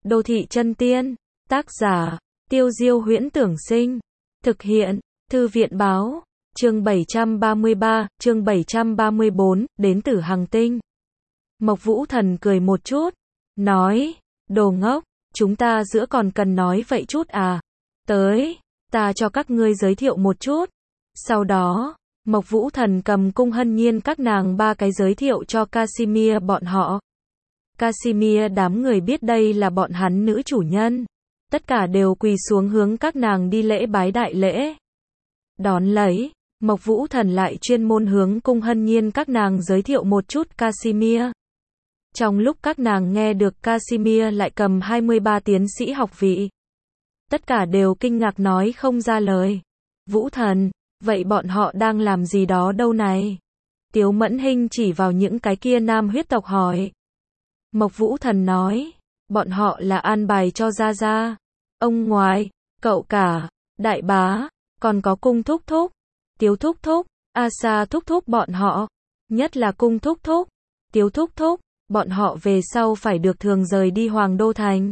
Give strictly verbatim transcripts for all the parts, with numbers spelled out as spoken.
Đô thị chân tiên, tác giả, Tiêu Diêu Huyễn Tưởng Sinh, thực hiện, Thư viện Báo, chương bảy trăm ba mươi ba, chương bảy trăm ba mươi bốn, đến từ Hằng Tinh. Mộc Vũ Thần cười một chút, nói, đồ ngốc, chúng ta giữa còn cần nói vậy chút à, tới, ta cho các ngươi giới thiệu một chút. Sau đó, Mộc Vũ Thần cầm Cung Hân Nhiên các nàng ba cái giới thiệu cho Casimir bọn họ. Casimir đám người biết đây là bọn hắn nữ chủ nhân. Tất cả đều quỳ xuống hướng các nàng đi lễ bái đại lễ. Đón lấy, Mộc Vũ Thần lại chuyên môn hướng Cung Hân Nhiên các nàng giới thiệu một chút Casimir. Trong lúc các nàng nghe được Casimir lại cầm hai mươi ba tiến sĩ học vị. Tất cả đều kinh ngạc nói không ra lời. Vũ Thần, vậy bọn họ đang làm gì đó đâu này? Tiếu Mẫn Hinh chỉ vào những cái kia nam huyết tộc hỏi. Mộc Vũ Thần nói, bọn họ là an bài cho Gia Gia, ông ngoại, cậu cả, đại bá, còn có Cung Thúc Thúc, Tiếu Thúc Thúc, A Sa Thúc Thúc bọn họ, nhất là Cung Thúc Thúc, Tiếu Thúc Thúc, bọn họ về sau phải được thường rời đi Hoàng Đô Thành.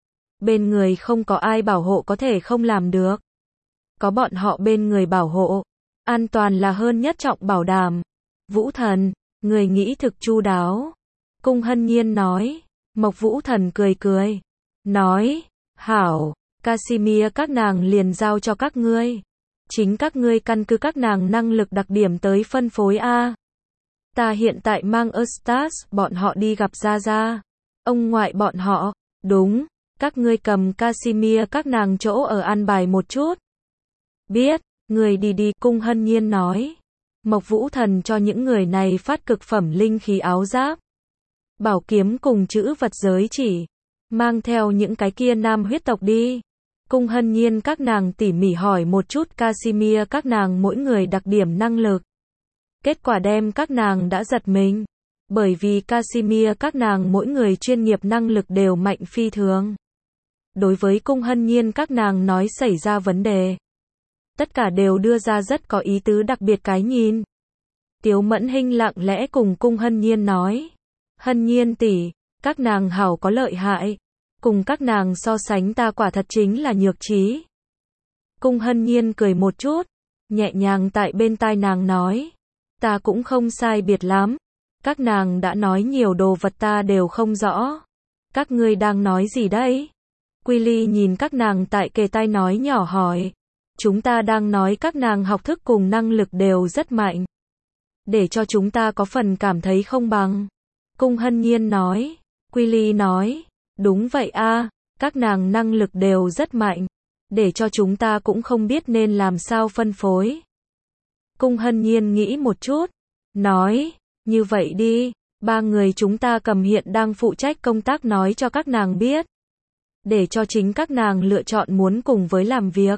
Bên người không có ai bảo hộ có thể không làm được. Có bọn họ bên người bảo hộ, an toàn là hơn nhất trọng bảo đảm. Vũ Thần, người nghĩ thực chu đáo. Cung Hân Nhiên nói. Mộc Vũ Thần cười cười, nói, hảo, Casimir các nàng liền giao cho các ngươi. Chính các ngươi căn cứ các nàng năng lực đặc điểm tới phân phối a. Ta hiện tại mang Eustace bọn họ đi gặp Gia Gia, ông ngoại bọn họ, đúng, các ngươi cầm Casimir các nàng chỗ ở an bài một chút. Biết, người đi đi, Cung Hân Nhiên nói. Mộc Vũ Thần cho những người này phát cực phẩm linh khí áo giáp, bảo kiếm cùng chữ vật giới chỉ, mang theo những cái kia nam huyết tộc đi. Cung Hân Nhiên các nàng tỉ mỉ hỏi một chút Casimir các nàng mỗi người đặc điểm năng lực. Kết quả đem các nàng đã giật mình, bởi vì Casimir các nàng mỗi người chuyên nghiệp năng lực đều mạnh phi thường. Đối với Cung Hân Nhiên các nàng nói xảy ra vấn đề, tất cả đều đưa ra rất có ý tứ đặc biệt cái nhìn. Tiếu Mẫn Hinh lặng lẽ cùng Cung Hân Nhiên nói, Hân Nhiên tỷ, các nàng hảo có lợi hại, cùng các nàng so sánh ta quả thật chính là nhược trí. Cung Hân Nhiên cười một chút, nhẹ nhàng tại bên tai nàng nói, ta cũng không sai biệt lắm, các nàng đã nói nhiều đồ vật ta đều không rõ. Các ngươi đang nói gì đấy? Quy Ly nhìn các nàng tại kề tai nói nhỏ hỏi, chúng ta đang nói các nàng học thức cùng năng lực đều rất mạnh, để cho chúng ta có phần cảm thấy không bằng. Cung Hân Nhiên nói. Quy Ly nói, đúng vậy a, các nàng năng lực đều rất mạnh, để cho chúng ta cũng không biết nên làm sao phân phối. Cung Hân Nhiên nghĩ một chút, nói, như vậy đi, ba người chúng ta cầm hiện đang phụ trách công tác nói cho các nàng biết, để cho chính các nàng lựa chọn muốn cùng với làm việc,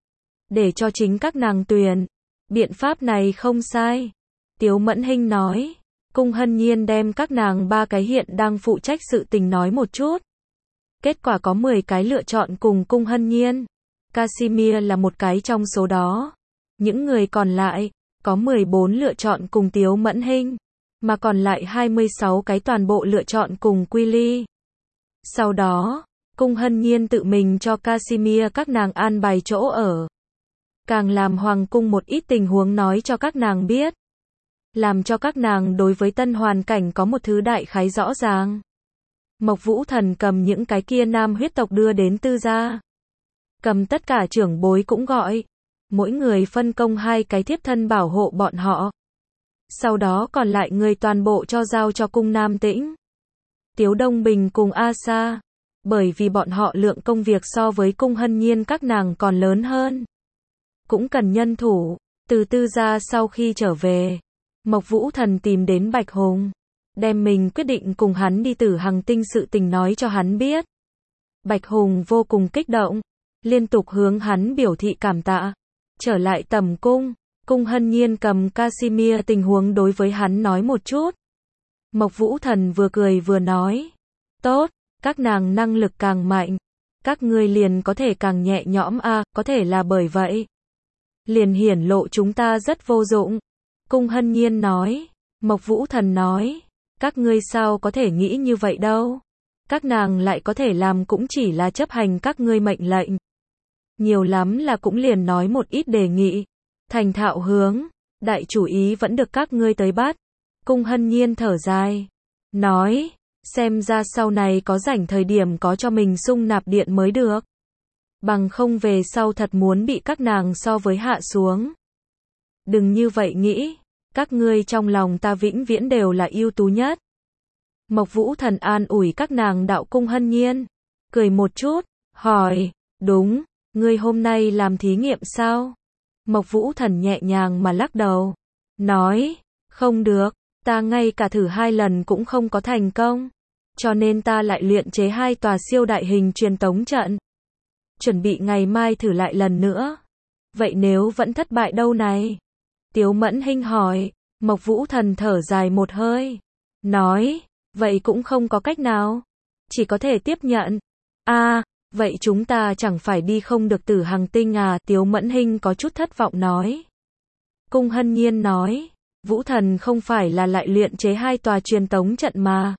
để cho chính các nàng tuyển. Biện pháp này không sai. Tiếu Mẫn Hinh nói. Cung Hân Nhiên đem các nàng ba cái hiện đang phụ trách sự tình nói một chút. Kết quả có mười cái lựa chọn cùng Cung Hân Nhiên. Casimir là một cái trong số đó. Những người còn lại, có mười bốn lựa chọn cùng Tiếu Mẫn Hinh, mà còn lại hai mươi sáu cái toàn bộ lựa chọn cùng Quy Ly. Sau đó, Cung Hân Nhiên tự mình cho Casimir các nàng an bài chỗ ở. Càng làm Hoàng cung một ít tình huống nói cho các nàng biết, làm cho các nàng đối với tân hoàn cảnh có một thứ đại khái rõ ràng. Mộc Vũ Thần cầm những cái kia nam huyết tộc đưa đến tư gia. Cầm tất cả trưởng bối cũng gọi. Mỗi người phân công hai cái thiếp thân bảo hộ bọn họ. Sau đó còn lại người toàn bộ cho giao cho Cung Nam Tĩnh, Tiếu Đông Bình cùng A Sa. Bởi vì bọn họ lượng công việc so với Cung Hân Nhiên các nàng còn lớn hơn, cũng cần nhân thủ. Từ tư gia sau khi trở về, Mộc Vũ Thần tìm đến Bạch Hùng, đem mình quyết định cùng hắn đi Tử Hằng Tinh sự tình nói cho hắn biết. Bạch Hùng vô cùng kích động, liên tục hướng hắn biểu thị cảm tạ. Trở lại tầm cung, Cung Hân Nhiên cầm Casimir tình huống đối với hắn nói một chút. Mộc Vũ Thần vừa cười vừa nói, tốt, các nàng năng lực càng mạnh, các ngươi liền có thể càng nhẹ nhõm a, à, có thể là bởi vậy, liền hiển lộ chúng ta rất vô dụng. Cung Hân Nhiên nói. Mộc Vũ Thần nói, các ngươi sao có thể nghĩ như vậy đâu. các nàng lại có thể làm cũng chỉ là chấp hành các ngươi mệnh lệnh. Nhiều lắm là cũng liền nói một ít đề nghị. Thành thạo hướng, đại chủ ý vẫn được các ngươi tới bắt. Cung Hân Nhiên thở dài. Nói, xem ra sau này có rảnh thời điểm có cho mình sung nạp điện mới được. Bằng không về sau thật muốn bị các nàng so với hạ xuống. Đừng như vậy nghĩ, các ngươi trong lòng ta vĩnh viễn đều là ưu tú nhất. Mộc Vũ Thần an ủi các nàng đạo. Cung Hân Nhiên cười một chút, hỏi, đúng, ngươi hôm nay làm thí nghiệm sao? Mộc Vũ Thần nhẹ nhàng mà lắc đầu, nói, không được, ta ngay cả thử hai lần cũng không có thành công, cho nên ta lại luyện chế hai tòa siêu đại hình truyền tống trận. Chuẩn bị ngày mai thử lại lần nữa. Vậy nếu vẫn thất bại đâu này? Tiếu Mẫn Hinh hỏi. Mộc Vũ Thần thở dài một hơi, nói, vậy cũng không có cách nào, chỉ có thể tiếp nhận. A, à, vậy chúng ta chẳng phải đi không được Tử Hằng Tinh à? Tiếu Mẫn Hinh có chút thất vọng nói. Cung Hân Nhiên nói, Vũ Thần không phải là lại luyện chế hai tòa truyền tống trận mà.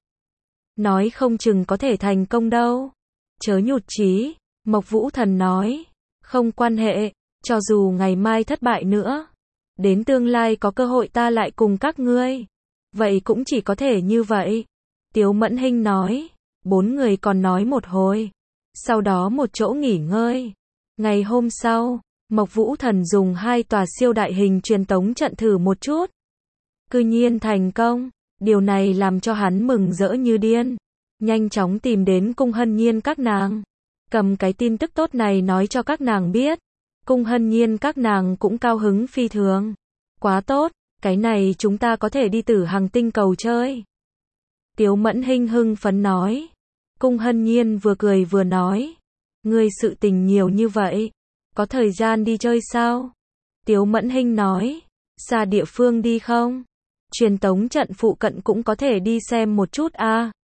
Nói không chừng có thể thành công đâu. Chớ nhụt chí. Mộc Vũ Thần nói, không quan hệ, cho dù ngày mai thất bại nữa, đến tương lai có cơ hội ta lại cùng các ngươi. Vậy cũng chỉ có thể như vậy. Tiếu Mẫn Hinh nói. Bốn người còn nói một hồi, sau đó một chỗ nghỉ ngơi. Ngày hôm sau, Mộc Vũ Thần dùng hai tòa siêu đại hình truyền tống trận thử một chút. Cư nhiên thành công, điều này làm cho hắn mừng rỡ như điên. Nhanh chóng tìm đến Cung Hân Nhiên các nàng, cầm cái tin tức tốt này nói cho các nàng biết. Cung Hân Nhiên các nàng cũng cao hứng phi thường. Quá tốt, cái này chúng ta có thể đi Tử Hằng Tinh cầu chơi. Tiếu Mẫn Hinh hưng phấn nói. Cung Hân Nhiên vừa cười vừa nói, ngươi sự tình nhiều như vậy, có thời gian đi chơi sao? Tiếu Mẫn Hinh nói, xa địa phương đi không? Truyền tống trận phụ cận cũng có thể đi xem một chút a. À.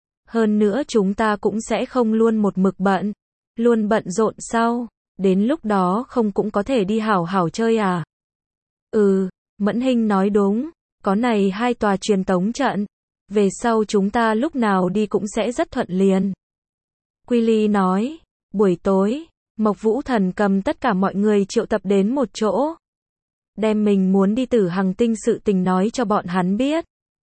Hơn nữa chúng ta cũng sẽ không luôn một mực bận, luôn bận rộn sau, đến lúc đó không cũng có thể đi hảo hảo chơi à? Ừ, Mẫn Hinh nói đúng, có này hai tòa truyền tống trận, về sau chúng ta lúc nào đi cũng sẽ rất thuận liền. Quy Ly nói, buổi tối, Mộc Vũ Thần cầm tất cả mọi người triệu tập đến một chỗ, đem mình muốn đi Tử Hằng Tinh sự tình nói cho bọn hắn biết.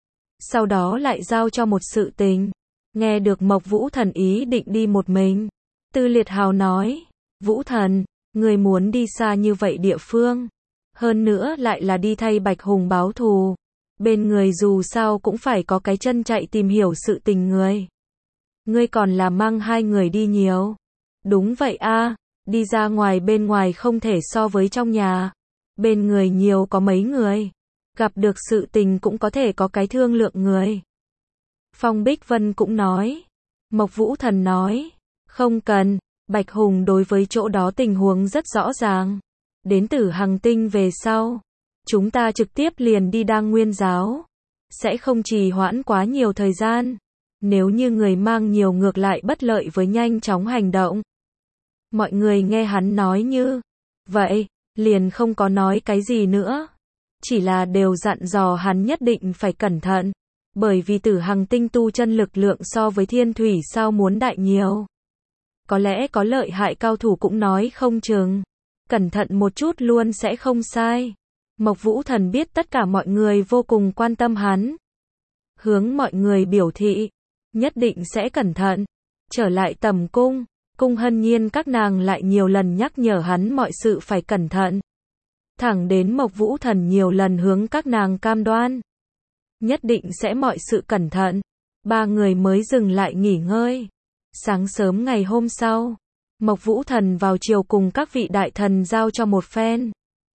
Sau đó lại giao cho một sự tình. Nghe được Mộc Vũ Thần ý định đi một mình, Tư Liệt Hào nói, Vũ Thần, người muốn đi xa như vậy địa phương, hơn nữa lại là đi thay Bạch Hùng báo thù, bên người dù sao cũng phải có cái chân chạy tìm hiểu sự tình người. Ngươi còn là mang hai người đi nhiều. Đúng vậy a, đi ra ngoài bên ngoài không thể so với trong nhà. Bên người nhiều có mấy người, gặp được sự tình cũng có thể có cái thương lượng người. Phong Bích Vân cũng nói. Mộc Vũ Thần nói, không cần, Bạch Hùng đối với chỗ đó tình huống rất rõ ràng. Đến Tử Hằng Tinh về sau, chúng ta trực tiếp liền đi Đa Nguyên giáo, sẽ không trì hoãn quá nhiều thời gian. Nếu như người mang nhiều ngược lại bất lợi với nhanh chóng hành động. Mọi người nghe hắn nói như vậy, liền không có nói cái gì nữa. Chỉ là đều dặn dò hắn nhất định phải cẩn thận. Bởi vì Tử Hằng Tinh tu chân lực lượng so với Thiên Thủy sao muốn đại nhiều. Có lẽ có lợi hại cao thủ cũng nói không chừng. Cẩn thận một chút luôn sẽ không sai. Mộc Vũ Thần biết tất cả mọi người vô cùng quan tâm hắn. Hướng mọi người biểu thị, nhất định sẽ cẩn thận. Trở lại tầm cung, Cung Hân Nhiên các nàng lại nhiều lần nhắc nhở hắn mọi sự phải cẩn thận. Thẳng đến Mộc Vũ Thần nhiều lần hướng các nàng cam đoan, nhất định sẽ mọi sự cẩn thận. Ba người mới dừng lại nghỉ ngơi. Sáng sớm ngày hôm sau, Mộc Vũ Thần vào chiều cùng các vị đại thần giao cho một phen.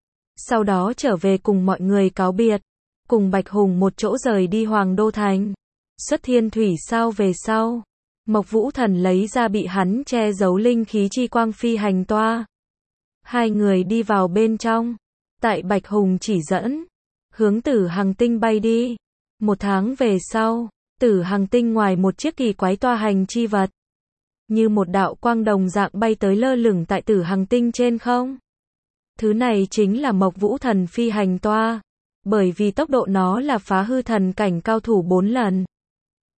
Sau đó trở về cùng mọi người cáo biệt, cùng Bạch Hùng một chỗ rời đi Hoàng Đô Thành. Xuất Thiên Thủy sao về sau, Mộc Vũ Thần lấy ra bị hắn che giấu linh khí chi quang phi hành toa. Hai người đi vào bên trong, tại Bạch Hùng chỉ dẫn, hướng Tử Hằng Tinh bay đi. Một tháng về sau, Tử Hằng Tinh ngoài một chiếc kỳ quái toa hành chi vật, như một đạo quang đồng dạng bay tới lơ lửng tại Tử Hằng Tinh trên không. Thứ này chính là Mộc Vũ Thần phi hành toa, bởi vì tốc độ nó là phá hư thần cảnh cao thủ bốn lần.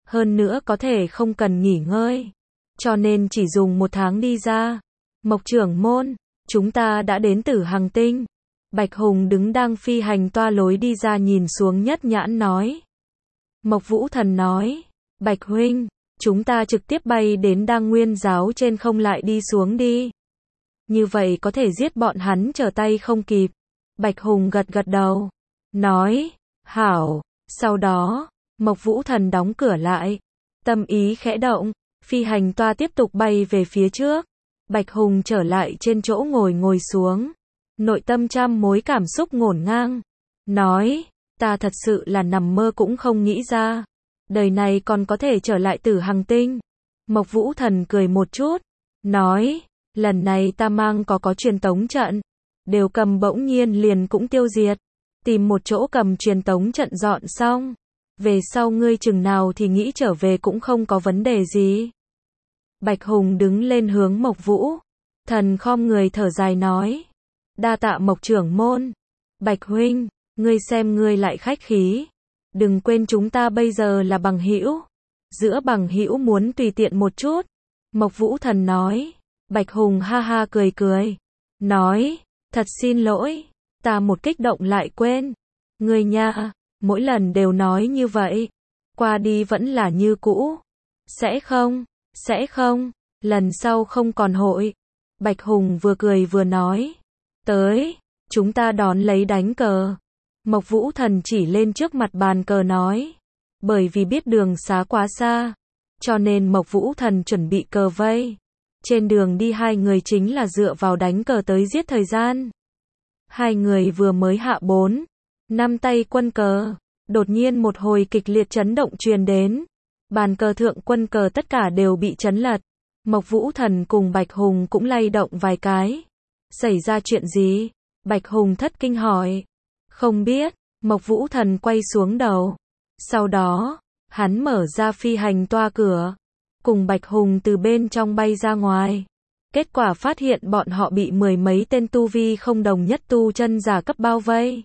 hơn nữa có thể không cần nghỉ ngơi, cho nên chỉ dùng một tháng đi ra. Mộc trưởng môn, chúng ta đã đến Tử Hằng Tinh. Bạch Hùng đứng đang phi hành toa lối đi ra nhìn xuống Nhất Nhãn nói. Mộc Vũ Thần nói, Bạch huynh, chúng ta trực tiếp bay đến Đăng Nguyên giáo trên không lại đi xuống đi. Như vậy có thể giết bọn hắn trở tay không kịp. Bạch Hùng gật gật đầu, nói, hảo. Sau đó, Mộc Vũ Thần đóng cửa lại, tâm ý khẽ động, phi hành toa tiếp tục bay về phía trước. Bạch Hùng trở lại trên chỗ ngồi ngồi xuống, nội tâm trăm mối cảm xúc ngổn ngang, nói, ta thật sự là nằm mơ cũng không nghĩ ra, đời này còn có thể trở lại Tử Hằng Tinh. Mộc Vũ Thần cười một chút, nói, lần này ta mang có có truyền tống trận, đều cầm bỗng nhiên liền cũng tiêu diệt, tìm một chỗ cầm truyền tống trận dọn xong, về sau ngươi chừng nào thì nghĩ trở về cũng không có vấn đề gì. Bạch Hùng đứng lên hướng Mộc Vũ Thần khom người thở dài nói, đa tạ Mộc trưởng môn. Bạch huynh, ngươi xem ngươi lại khách khí, đừng quên chúng ta bây giờ là bằng hữu, giữa bằng hữu muốn tùy tiện một chút. Mộc Vũ Thần nói. Bạch Hùng ha ha cười cười, nói, thật xin lỗi, ta một kích động lại quên. Ngươi nha, mỗi lần đều nói như vậy, qua đi vẫn là như cũ. Sẽ không, sẽ không, lần sau không còn hội. Bạch Hùng vừa cười vừa nói, tới, chúng ta đón lấy đánh cờ. Mộc Vũ Thần chỉ lên trước mặt bàn cờ nói, bởi vì biết đường xá quá xa, cho nên Mộc Vũ Thần chuẩn bị cờ vây. Trên đường đi hai người chính là dựa vào đánh cờ tới giết thời gian. Hai người vừa mới hạ bốn, năm tay quân cờ, đột nhiên một hồi kịch liệt chấn động truyền đến. Bàn cờ thượng quân cờ tất cả đều bị chấn lật. Mộc Vũ Thần cùng Bạch Hùng cũng lay động vài cái. Xảy ra chuyện gì? Bạch Hùng thất kinh hỏi. Không biết. Mộc Vũ Thần quay xuống đầu. Sau đó, hắn mở ra phi hành toa cửa, cùng Bạch Hùng từ bên trong bay ra ngoài. Kết quả phát hiện bọn họ bị mười mấy tên tu vi không đồng nhất tu chân giả cấp bao vây.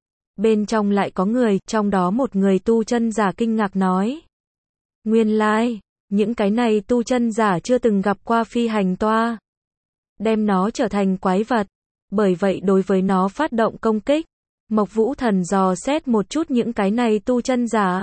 Bên trong lại có người, trong đó một người tu chân giả kinh ngạc nói. Nguyên lai, những cái này tu chân giả chưa từng gặp qua phi hành toa. Đem nó trở thành quái vật. Bởi vậy đối với nó phát động công kích. Mộc Vũ Thần dò xét một chút những cái này tu chân giả.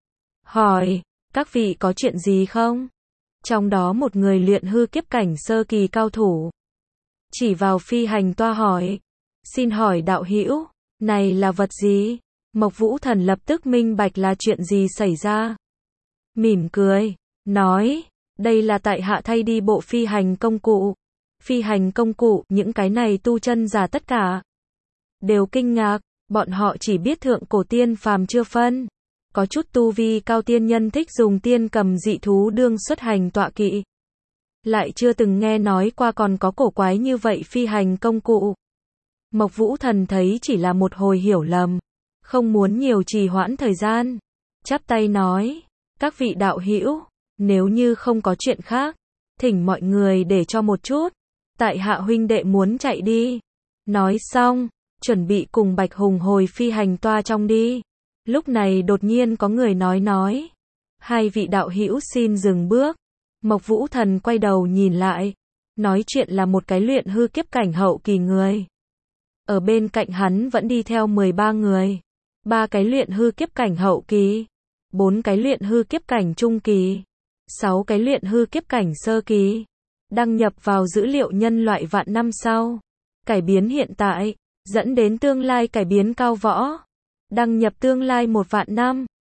Hỏi, các vị có chuyện gì không? Trong đó một người luyện hư kiếp cảnh sơ kỳ cao thủ. Chỉ vào phi hành toa hỏi. Xin hỏi đạo hữu, này là vật gì? Mộc Vũ Thần lập tức minh bạch là chuyện gì xảy ra. Mỉm cười, nói, đây là tại hạ thay đi bộ phi hành công cụ. Phi hành công cụ, những cái này tu chân giả tất cả đều kinh ngạc, bọn họ chỉ biết thượng cổ tiên phàm chưa phân. Có chút tu vi cao tiên nhân thích dùng tiên cầm dị thú đương xuất hành tọa kỵ. Lại chưa từng nghe nói qua còn có cổ quái như vậy phi hành công cụ. Mộc Vũ Thần thấy chỉ là một hồi hiểu lầm, không muốn nhiều trì hoãn thời gian. Chắp tay nói, các vị đạo hữu, nếu như không có chuyện khác, thỉnh mọi người để cho một chút. Tại hạ huynh đệ muốn chạy đi. Nói xong, chuẩn bị cùng Bạch Hùng hồi phi hành toa trong đi. Lúc này đột nhiên có người nói nói. Hai vị đạo hữu xin dừng bước. Mộc Vũ Thần quay đầu nhìn lại. Nói chuyện là một cái luyện hư kiếp cảnh hậu kỳ người. Ở bên cạnh hắn vẫn đi theo mười ba người. Ba cái luyện hư kiếp cảnh hậu kỳ. Bốn cái luyện hư kiếp cảnh trung kỳ. Sáu cái luyện hư kiếp cảnh sơ kỳ. Đăng nhập vào dữ liệu nhân loại vạn năm sau. Cải biến hiện tại, dẫn đến tương lai cải biến cao võ. Đăng nhập tương lai một vạn năm.